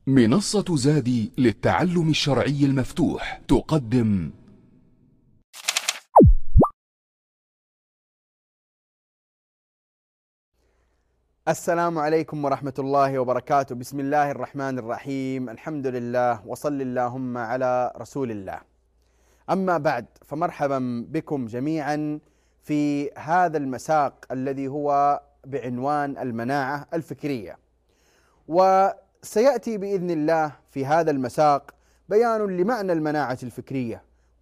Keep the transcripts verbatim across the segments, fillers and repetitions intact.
منصة زادي للتعلم الشرعي المفتوح تقدم السلام عليكم ورحمة الله وبركاته. بسم الله الرحمن الرحيم. الحمد لله وصل اللهم على رسول الله. أما بعد، فمرحبا بكم جميعا في هذا المساق الذي هو بعنوان المناعة الفكرية. وسيأتي بإذن الله في هذا المساق بيان لمعنى المناعة الفكرية،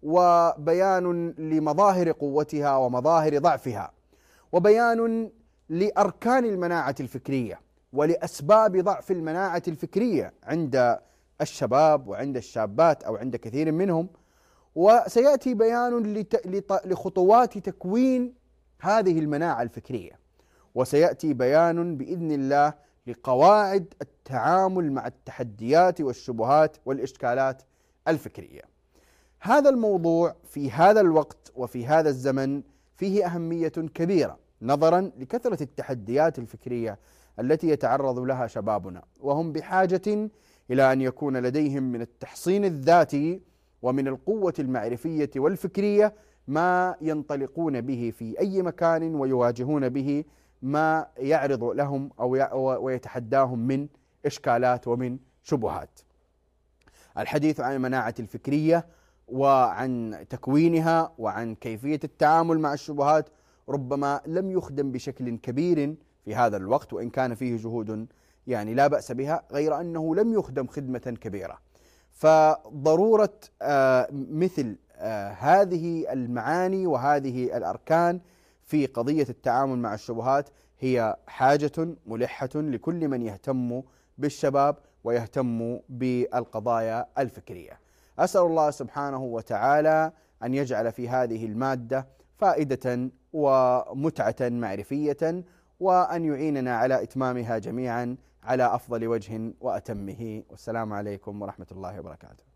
وبيان لمظاهر قوتها ومظاهر ضعفها، وبيان لأركان المناعة الفكرية ولأسباب ضعف المناعة الفكرية عند الشباب وعند الشابات أو عند كثير منهم. وسيأتي بيان لخطوات تكوين هذه المناعة الفكرية، وسيأتي بيان بإذن الله لقواعد التعامل مع التحديات والشبهات والإشكالات الفكرية. هذا الموضوع في هذا الوقت وفي هذا الزمن فيه أهمية كبيرة نظرا لكثرة التحديات الفكرية التي يتعرض لها شبابنا، وهم بحاجة إلى أن يكون لديهم من التحصين الذاتي ومن القوة المعرفية والفكرية ما ينطلقون به في أي مكان ويواجهون به ما يعرض لهم أو ويتحداهم من إشكالات ومن شبهات. الحديث عن المناعة الفكرية وعن تكوينها وعن كيفية التعامل مع الشبهات ربما لم يخدم بشكل كبير في هذا الوقت، وإن كان فيه جهود يعني لا بأس بها، غير أنه لم يخدم خدمة كبيرة. فضرورة آه مثل آه هذه المعاني وهذه الأركان في قضية التعامل مع الشبهات هي حاجة ملحة لكل من يهتم بالشباب ويهتم بالقضايا الفكرية. أسأل الله سبحانه وتعالى أن يجعل في هذه المادة فائدة ومتعة معرفية، وأن يعيننا على إتمامها جميعا على أفضل وجه وأتمه. والسلام عليكم ورحمة الله وبركاته.